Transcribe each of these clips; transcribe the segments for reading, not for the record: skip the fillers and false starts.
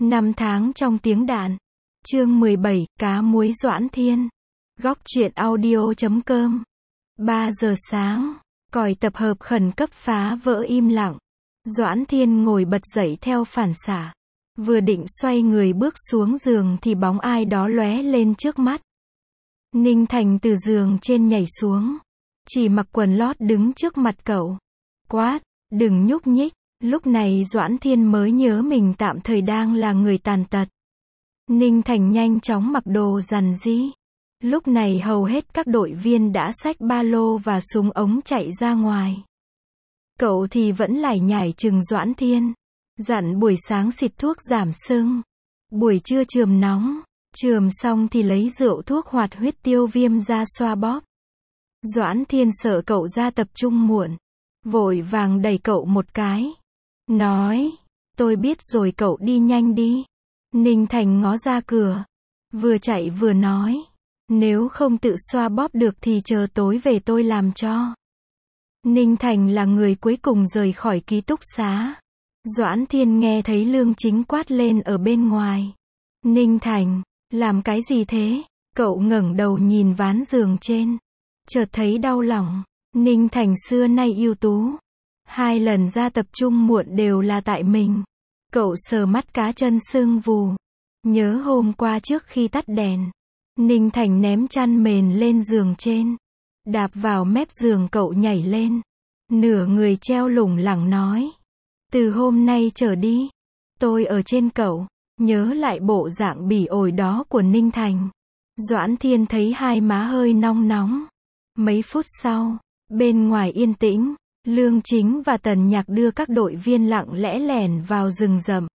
Năm tháng trong tiếng đạn. Chương 17, cá muối Doãn Thiên. Góc truyện audio.com. 3 giờ sáng, còi tập hợp khẩn cấp phá vỡ im lặng. Doãn Thiên ngồi bật dậy theo phản xạ. Vừa định xoay người bước xuống giường thì bóng ai đó lóe lên trước mắt. Ninh Thành từ giường trên nhảy xuống. Chỉ mặc quần lót đứng trước mặt cậu. Quát, đừng nhúc nhích. Lúc này Doãn Thiên mới nhớ mình tạm thời đang là người tàn tật. Ninh Thành nhanh chóng mặc đồ rằn ri. Lúc này hầu hết các đội viên đã xách ba lô và súng ống chạy ra ngoài. Cậu thì vẫn lải nhải chừng Doãn Thiên. Dặn buổi sáng xịt thuốc giảm sưng. Buổi trưa chườm nóng. Chườm xong thì lấy rượu thuốc hoạt huyết tiêu viêm ra xoa bóp. Doãn Thiên sợ cậu ra tập trung muộn. Vội vàng đẩy cậu một cái. Nói, tôi biết rồi, cậu đi nhanh đi. Ninh Thành ngó ra cửa. Vừa chạy vừa nói, nếu không tự xoa bóp được thì chờ tối về tôi làm cho. Ninh Thành là người cuối cùng rời khỏi ký túc xá. Doãn Thiên nghe thấy Lương Chính quát lên ở bên ngoài. Ninh Thành, làm cái gì thế? Cậu ngẩng đầu nhìn ván giường trên. Chợt thấy đau lòng. Ninh Thành xưa nay ưu tú. 2 lần ra tập trung muộn đều là tại mình. Cậu sờ mắt cá chân sưng vù. Nhớ hôm qua trước khi tắt đèn, Ninh Thành ném chăn mền lên giường trên. Đạp vào mép giường cậu nhảy lên. Nửa người treo lủng lẳng nói. Từ hôm nay trở đi, tôi ở trên cậu. Nhớ lại bộ dạng bỉ ổi đó của Ninh Thành. Doãn Thiên thấy hai má hơi nong nóng. Mấy phút sau, bên ngoài yên tĩnh. Lương Chính và Tần Nhạc đưa các đội viên lặng lẽ lẻn vào rừng rậm.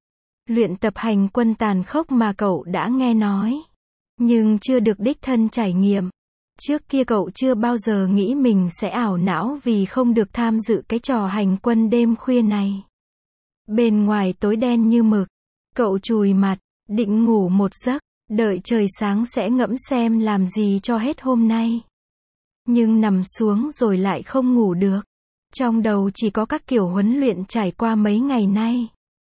Luyện tập hành quân tàn khốc mà cậu đã nghe nói, nhưng chưa được đích thân trải nghiệm. Trước kia cậu chưa bao giờ nghĩ mình sẽ ảo não vì không được tham dự cái trò hành quân đêm khuya này. Bên ngoài tối đen như mực, cậu chùi mặt, định ngủ một giấc, đợi trời sáng sẽ ngẫm xem làm gì cho hết hôm nay. Nhưng nằm xuống rồi lại không ngủ được. Trong đầu chỉ có các kiểu huấn luyện trải qua mấy ngày nay.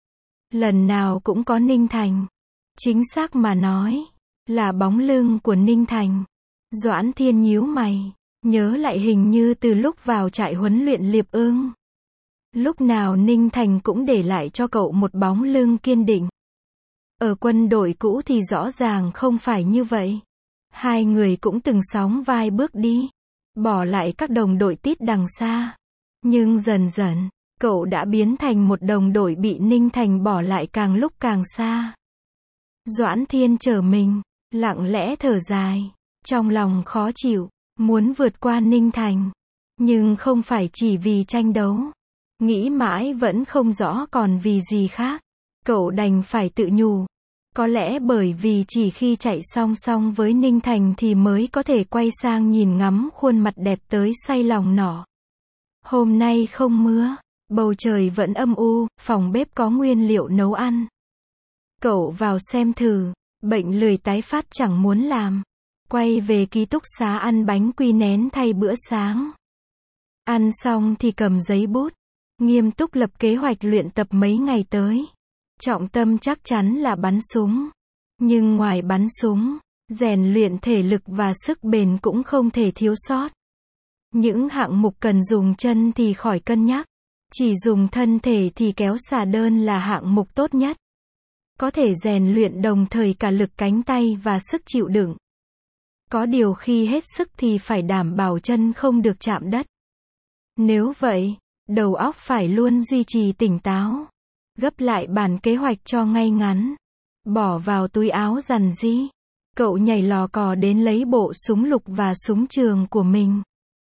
Lần nào cũng có Ninh Thành. Chính xác mà nói, là bóng lưng của Ninh Thành. Doãn Thiên nhíu mày, nhớ lại hình như từ lúc vào trại huấn luyện Liệp Ưng. Lúc nào Ninh Thành cũng để lại cho cậu một bóng lưng kiên định. Ở quân đội cũ thì rõ ràng không phải như vậy. Hai người cũng từng sóng vai bước đi, bỏ lại các đồng đội tít đằng xa. Nhưng dần dần, cậu đã biến thành một đồng đội bị Ninh Thành bỏ lại càng lúc càng xa. Doãn Thiên trở mình, lặng lẽ thở dài, trong lòng khó chịu, muốn vượt qua Ninh Thành. Nhưng không phải chỉ vì tranh đấu. Nghĩ mãi vẫn không rõ còn vì gì khác. Cậu đành phải tự nhủ. Có lẽ bởi vì chỉ khi chạy song song với Ninh Thành thì mới có thể quay sang nhìn ngắm khuôn mặt đẹp tới say lòng nọ. Hôm nay không mưa, bầu trời vẫn âm u, phòng bếp có nguyên liệu nấu ăn. Cậu vào xem thử, bệnh lười tái phát chẳng muốn làm. Quay về ký túc xá ăn bánh quy nén thay bữa sáng. Ăn xong thì cầm giấy bút, nghiêm túc lập kế hoạch luyện tập mấy ngày tới. Trọng tâm chắc chắn là bắn súng. Nhưng ngoài bắn súng, rèn luyện thể lực và sức bền cũng không thể thiếu sót. Những hạng mục cần dùng chân thì khỏi cân nhắc. Chỉ dùng thân thể thì kéo xà đơn là hạng mục tốt nhất. Có thể rèn luyện đồng thời cả lực cánh tay và sức chịu đựng. Có điều khi hết sức thì phải đảm bảo chân không được chạm đất. Nếu vậy, đầu óc phải luôn duy trì tỉnh táo. Gấp lại bản kế hoạch cho ngay ngắn. Bỏ vào túi áo rằn ri. Cậu nhảy lò cò đến lấy bộ súng lục và súng trường của mình.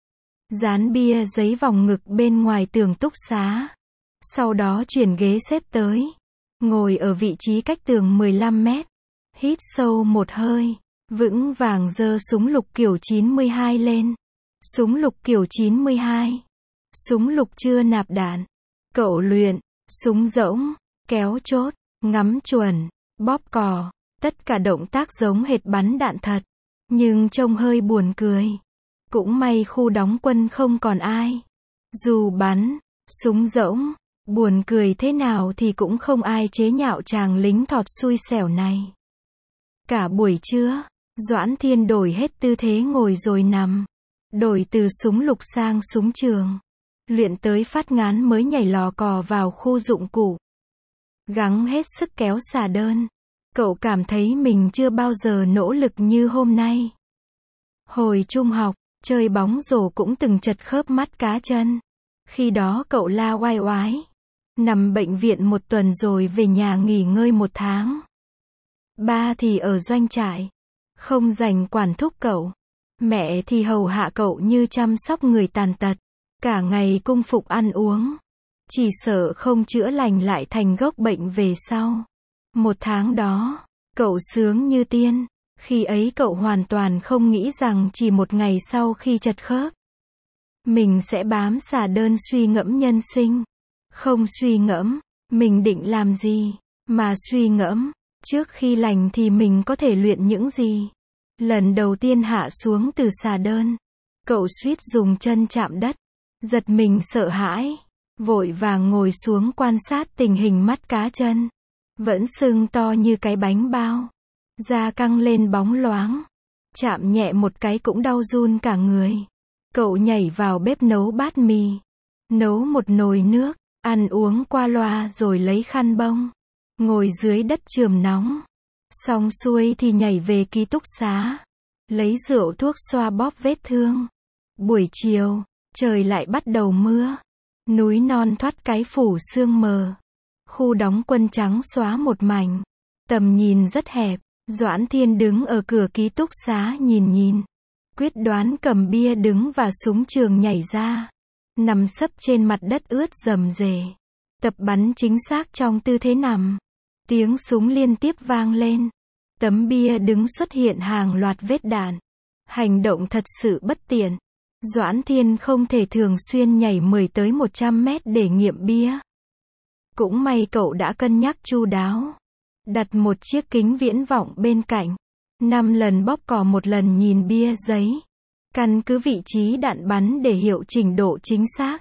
Dán bia giấy vòng ngực bên ngoài tường túc xá. Sau đó chuyển ghế xếp tới. Ngồi ở vị trí cách tường 15 mét. Hít sâu một hơi. Vững vàng giơ súng lục kiểu 92 lên. Súng lục kiểu 92. Súng lục chưa nạp đạn. Cậu luyện. Súng rỗng. Kéo chốt. Ngắm chuẩn. Bóp cò. Tất cả động tác giống hệt bắn đạn thật. Nhưng trông hơi buồn cười. Cũng may khu đóng quân không còn ai. Dù bắn, súng rỗng, Buồn cười thế nào thì cũng không ai chế nhạo chàng lính thọt xui xẻo này. Cả buổi trưa, Doãn Thiên đổi hết tư thế ngồi rồi nằm. Đổi từ súng lục sang súng trường. Luyện tới phát ngán mới nhảy lò cò vào khu dụng cụ. Gắng hết sức kéo xà đơn. Cậu cảm thấy mình chưa bao giờ nỗ lực như hôm nay. Hồi trung học, chơi bóng rổ cũng từng chật khớp mắt cá chân. Khi đó cậu la oai oái. Nằm bệnh viện 1 tuần rồi về nhà nghỉ ngơi 1 tháng. Ba thì ở doanh trại. Không rảnh quản thúc cậu. Mẹ thì hầu hạ cậu như chăm sóc người tàn tật. Cả ngày cung phục ăn uống. Chỉ sợ không chữa lành lại thành gốc bệnh về sau. 1 tháng đó, cậu sướng như tiên. Khi ấy cậu hoàn toàn không nghĩ rằng chỉ 1 ngày sau khi chật khớp, mình sẽ bám xà đơn suy ngẫm nhân sinh. Không suy ngẫm, mình định làm gì, mà suy ngẫm, trước khi lành thì mình có thể luyện những gì. Lần đầu tiên hạ xuống từ xà đơn, cậu suýt dùng chân chạm đất, giật mình sợ hãi, vội vàng ngồi xuống quan sát tình hình mắt cá chân. Vẫn sưng to như cái bánh bao, da căng lên bóng loáng, chạm nhẹ một cái cũng đau run cả người. Cậu nhảy vào bếp nấu bát mì, nấu một nồi nước, ăn uống qua loa rồi lấy khăn bông, ngồi dưới đất chườm nóng. Xong xuôi thì nhảy về ký túc xá, lấy rượu thuốc xoa bóp vết thương. Buổi chiều, trời lại bắt đầu mưa, núi non thoát cái phủ sương mờ. Khu đóng quân trắng xóa một mảnh, tầm nhìn rất hẹp. Doãn Thiên đứng ở cửa ký túc xá nhìn, quyết đoán cầm bia đứng và súng trường nhảy ra, nằm sấp trên mặt đất ướt rầm rề, tập bắn chính xác trong tư thế nằm. Tiếng súng liên tiếp vang lên, tấm bia đứng xuất hiện hàng loạt vết đạn. Hành động thật sự bất tiện. Doãn Thiên không thể thường xuyên nhảy 10 tới 100 mét để nghiệm bia. Cũng may cậu đã cân nhắc chu đáo. Đặt một chiếc kính viễn vọng bên cạnh. 5 lần bóp cò 1 lần nhìn bia giấy. Căn cứ vị trí đạn bắn để hiệu chỉnh độ chính xác.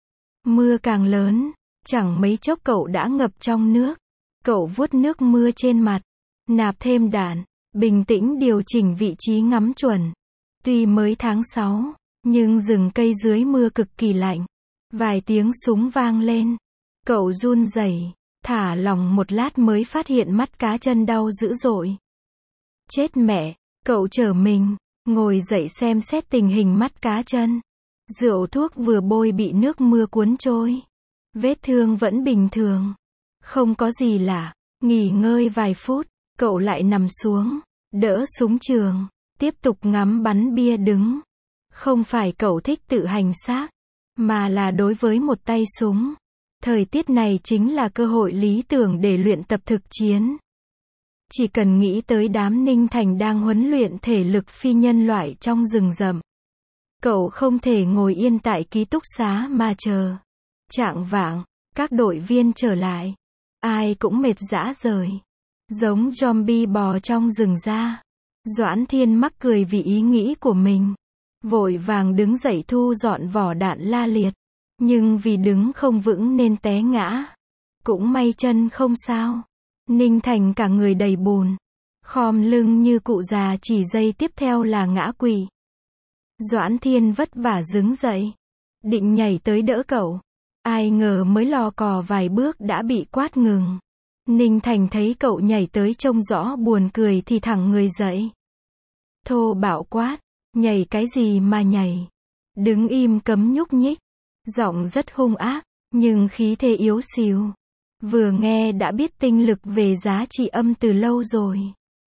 Mưa càng lớn, chẳng mấy chốc cậu đã ngập trong nước. Cậu vuốt nước mưa trên mặt, nạp thêm đạn, bình tĩnh điều chỉnh vị trí ngắm chuẩn. Tuy mới tháng 6, nhưng rừng cây dưới mưa cực kỳ lạnh. Vài tiếng súng vang lên. Cậu run rẩy, thả lỏng một lát mới phát hiện mắt cá chân đau dữ dội. Chết mẹ, cậu trở mình, ngồi dậy xem xét tình hình mắt cá chân. Rượu thuốc vừa bôi bị nước mưa cuốn trôi. Vết thương vẫn bình thường. Không có gì lạ. Nghỉ ngơi vài phút, cậu lại nằm xuống, đỡ súng trường, tiếp tục ngắm bắn bia đứng. Không phải cậu thích tự hành xác, mà là đối với một tay súng. Thời tiết này chính là cơ hội lý tưởng để luyện tập thực chiến. Chỉ cần nghĩ tới đám Ninh Thành đang huấn luyện thể lực phi nhân loại trong rừng rậm. Cậu không thể ngồi yên tại ký túc xá mà chờ. Chạng vạng, các đội viên trở lại. Ai cũng mệt rã rời. Giống zombie bò trong rừng ra. Doãn Thiên mắc cười vì ý nghĩ của mình. Vội vàng đứng dậy thu dọn vỏ đạn la liệt. Nhưng vì đứng không vững nên té ngã. Cũng may chân không sao. Ninh Thành cả người đầy bùn. Khom lưng như cụ già, chỉ giây tiếp theo là ngã quỵ. Doãn Thiên vất vả đứng dậy. Định nhảy tới đỡ cậu. Ai ngờ mới lò cò vài bước đã bị quát ngừng. Ninh Thành thấy cậu nhảy tới trông rõ buồn cười thì thẳng người dậy. Thô bạo quát, nhảy cái gì mà nhảy? Đứng im cấm nhúc nhích. Giọng rất hung ác, nhưng khí thế yếu xìu. Vừa nghe đã biết tinh lực về giá trị âm từ lâu rồi.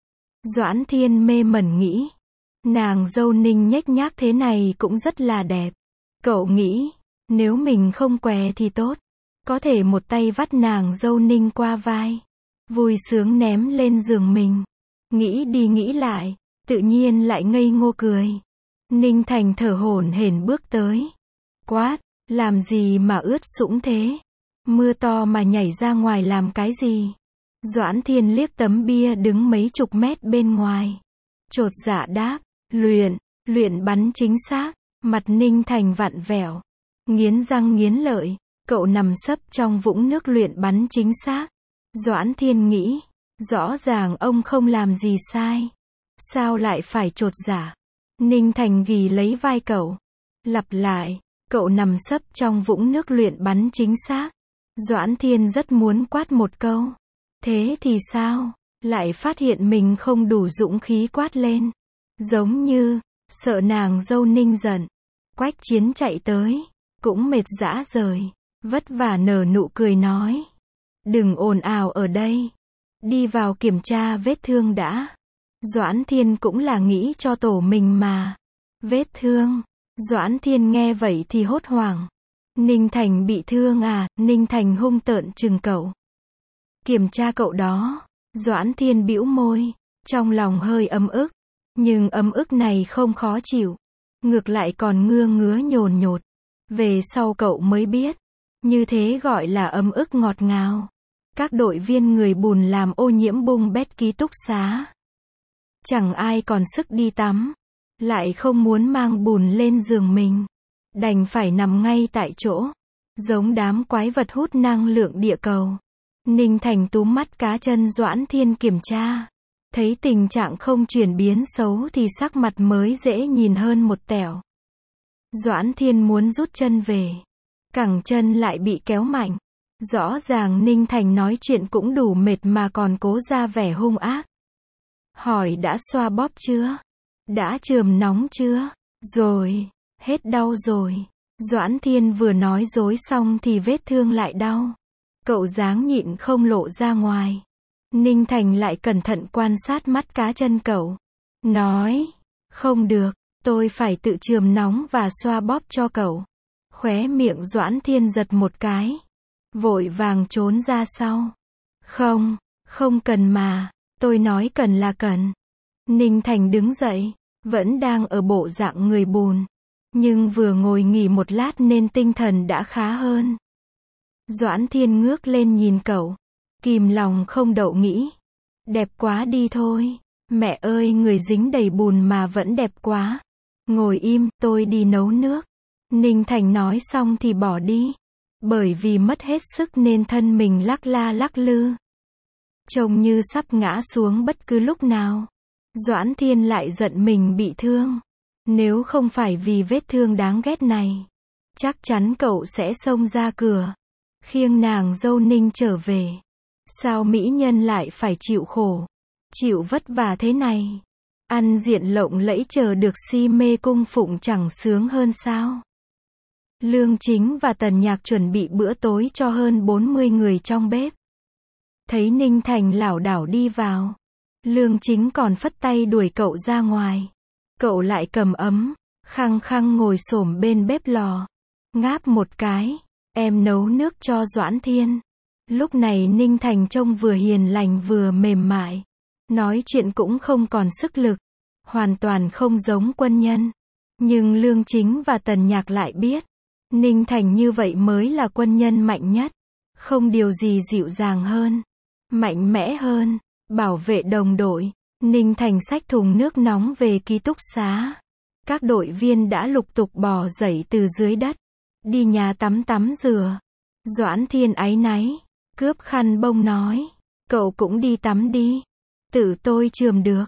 Doãn Thiên mê mẩn nghĩ. Nàng dâu Ninh nhếch nhác thế này cũng rất là đẹp. Cậu nghĩ, nếu mình không què thì tốt. Có thể một tay vắt nàng dâu Ninh qua vai. Vui sướng ném lên giường mình. Nghĩ đi nghĩ lại, tự nhiên lại ngây ngô cười. Ninh Thành thở hổn hển bước tới. Quát, làm gì mà ướt sũng thế? Mưa to mà nhảy ra ngoài làm cái gì? Doãn Thiên liếc tấm bia đứng mấy chục mét bên ngoài. Chột dạ đáp, luyện bắn chính xác. Mặt Ninh Thành vặn vẹo. Nghiến răng nghiến lợi. Cậu nằm sấp trong vũng nước luyện bắn chính xác. Doãn Thiên nghĩ, rõ ràng ông không làm gì sai. Sao lại phải chột dạ? Ninh Thành ghì lấy vai cậu. Lặp lại, cậu nằm sấp trong vũng nước luyện bắn chính xác. Doãn Thiên rất muốn quát một câu. Thế thì sao? Lại phát hiện mình không đủ dũng khí quát lên. Giống như, sợ nàng dâu Ninh giận. Quách Chiến chạy tới, cũng mệt rã rời, vất vả nở nụ cười nói. Đừng ồn ào ở đây. Đi vào kiểm tra vết thương đã. Doãn Thiên cũng là nghĩ cho tổ mình mà. Vết thương. Doãn Thiên nghe vậy thì hốt hoảng. Ninh Thành bị thương à? Ninh Thành hung tợn trừng cậu. Kiểm tra cậu đó. Doãn Thiên bĩu môi, trong lòng hơi ấm ức. Nhưng ấm ức này không khó chịu. Ngược lại còn ngứa nhồn nhột. Về sau cậu mới biết. Như thế gọi là ấm ức ngọt ngào. Các đội viên người bùn làm ô nhiễm bung bét ký túc xá. Chẳng ai còn sức đi tắm. Lại không muốn mang bùn lên giường mình. Đành phải nằm ngay tại chỗ. Giống đám quái vật hút năng lượng địa cầu. Ninh Thành túm mắt cá chân Doãn Thiên kiểm tra. Thấy tình trạng không chuyển biến xấu thì sắc mặt mới dễ nhìn hơn một tẹo. Doãn Thiên muốn rút chân về. Cẳng chân lại bị kéo mạnh. Rõ ràng Ninh Thành nói chuyện cũng đủ mệt mà còn cố ra vẻ hung ác. Hỏi đã xoa bóp chưa? Đã chườm nóng chưa? Rồi, hết đau rồi. Doãn Thiên vừa nói dối xong thì vết thương lại đau. Cậu dáng nhịn không lộ ra ngoài. Ninh Thành lại cẩn thận quan sát mắt cá chân cậu. Nói, không được, tôi phải tự chườm nóng và xoa bóp cho cậu. Khóe miệng Doãn Thiên giật một cái. Vội vàng trốn ra sau. Không, không cần mà, tôi nói cần là cần. Ninh Thành đứng dậy, vẫn đang ở bộ dạng người bùn. Nhưng vừa ngồi nghỉ một lát nên tinh thần đã khá hơn. Doãn Thiên ngước lên nhìn cậu. Kìm lòng không đậu nghĩ. Đẹp quá đi thôi. Mẹ ơi, người dính đầy bùn mà vẫn đẹp quá. Ngồi im, tôi đi nấu nước. Ninh Thành nói xong thì bỏ đi. Bởi vì mất hết sức nên thân mình lắc la lắc lư. Trông như sắp ngã xuống bất cứ lúc nào. Doãn Thiên lại giận mình bị thương. Nếu không phải vì vết thương đáng ghét này, chắc chắn cậu sẽ xông ra cửa. Khiêng nàng dâu Ninh trở về. Sao mỹ nhân lại phải chịu khổ, chịu vất vả thế này? Ăn diện lộng lẫy chờ được si mê cung phụng chẳng sướng hơn sao? Lương Chính và Tần Nhạc chuẩn bị bữa tối cho hơn 40 người trong bếp. Thấy Ninh Thành lảo đảo đi vào. Lương Chính còn phất tay đuổi cậu ra ngoài. Cậu lại cầm ấm, khăng khăng ngồi xổm bên bếp lò. Ngáp một cái, em nấu nước cho Doãn Thiên. Lúc này Ninh Thành trông vừa hiền lành vừa mềm mại. Nói chuyện cũng không còn sức lực. Hoàn toàn không giống quân nhân. Nhưng Lương Chính và Tần Nhạc lại biết. Ninh Thành như vậy mới là quân nhân mạnh nhất. Không điều gì dịu dàng hơn. Mạnh mẽ hơn. Bảo vệ đồng đội. Ninh Thành xách thùng nước nóng về ký túc xá. Các đội viên đã lục tục bò dậy từ dưới đất. Đi nhà tắm rửa. Doãn Thiên áy náy. Cướp khăn bông nói. Cậu cũng đi tắm đi. Tự tôi chườm được.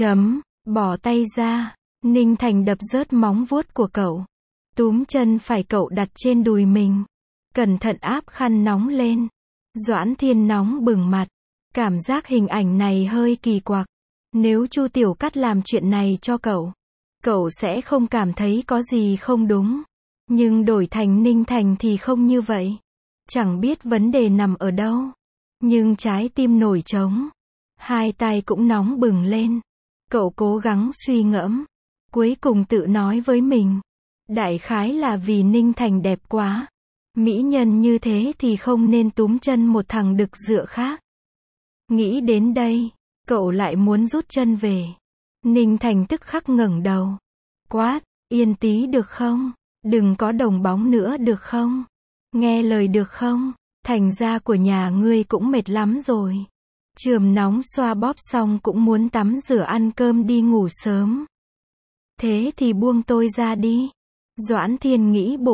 Bỏ tay ra. Ninh Thành đập rớt móng vuốt của cậu. Túm chân phải cậu đặt trên đùi mình. Cẩn thận áp khăn nóng lên. Doãn Thiên nóng bừng mặt. Cảm giác hình ảnh này hơi kỳ quặc. Nếu Chu Tiểu Cắt làm chuyện này cho cậu, cậu sẽ không cảm thấy có gì không đúng. Nhưng đổi thành Ninh Thành thì không như vậy. Chẳng biết vấn đề nằm ở đâu. Nhưng trái tim nổi trống. Hai tay cũng nóng bừng lên. Cậu cố gắng suy ngẫm. Cuối cùng tự nói với mình. Đại khái là vì Ninh Thành đẹp quá. Mỹ nhân như thế thì không nên túm chân một thằng đực dựa khác. Nghĩ đến đây, cậu lại muốn rút chân về. Ninh Thành tức khắc ngẩng đầu. Quát, yên tí được không? Đừng có đồng bóng nữa được không? Nghe lời được không? Thành ra của nhà ngươi cũng mệt lắm rồi. Chườm nóng xoa bóp xong cũng muốn tắm rửa ăn cơm đi ngủ sớm. Thế thì buông tôi ra đi. Doãn Thiên nghĩ bụng.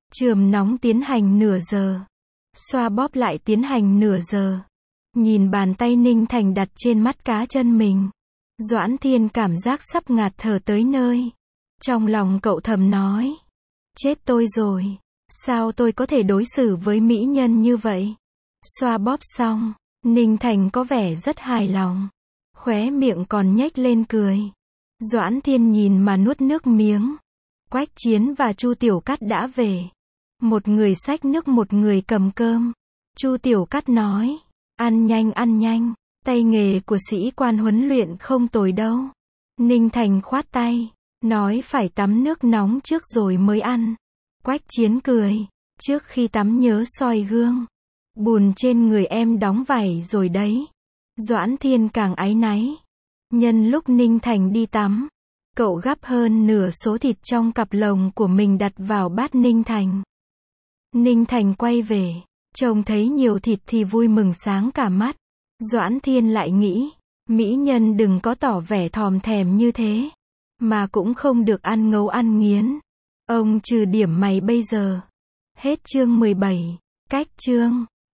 Chườm nóng tiến hành nửa giờ. Xoa bóp lại tiến hành nửa giờ. Nhìn bàn tay Ninh Thành đặt trên mắt cá chân mình. Doãn Thiên cảm giác sắp ngạt thở tới nơi. Trong lòng cậu thầm nói. Chết tôi rồi. Sao tôi có thể đối xử với mỹ nhân như vậy? Xoa bóp xong, Ninh Thành có vẻ rất hài lòng. Khóe miệng còn nhếch lên cười. Doãn Thiên nhìn mà nuốt nước miếng. Quách Chiến và Chu Tiểu Cát đã về. Một người xách nước, một người cầm cơm. Chu Tiểu Cát nói. Ăn nhanh, tay nghề của sĩ quan huấn luyện không tồi đâu. Ninh Thành khoát tay, nói phải tắm nước nóng trước rồi mới ăn. Quách Chiến cười, trước khi tắm nhớ soi gương. Bùn trên người em đóng vảy rồi đấy. Doãn Thiên càng áy náy. Nhân lúc Ninh Thành đi tắm, cậu gắp hơn nửa số thịt trong cặp lồng của mình đặt vào bát Ninh Thành. Ninh Thành quay về, trông thấy nhiều thịt thì vui mừng sáng cả mắt. Doãn Thiên lại nghĩ, mỹ nhân đừng có tỏ vẻ thòm thèm như thế, mà cũng không được ăn ngấu ăn nghiến. Ông trừ điểm mày bây giờ. Hết chương 17. Cách chương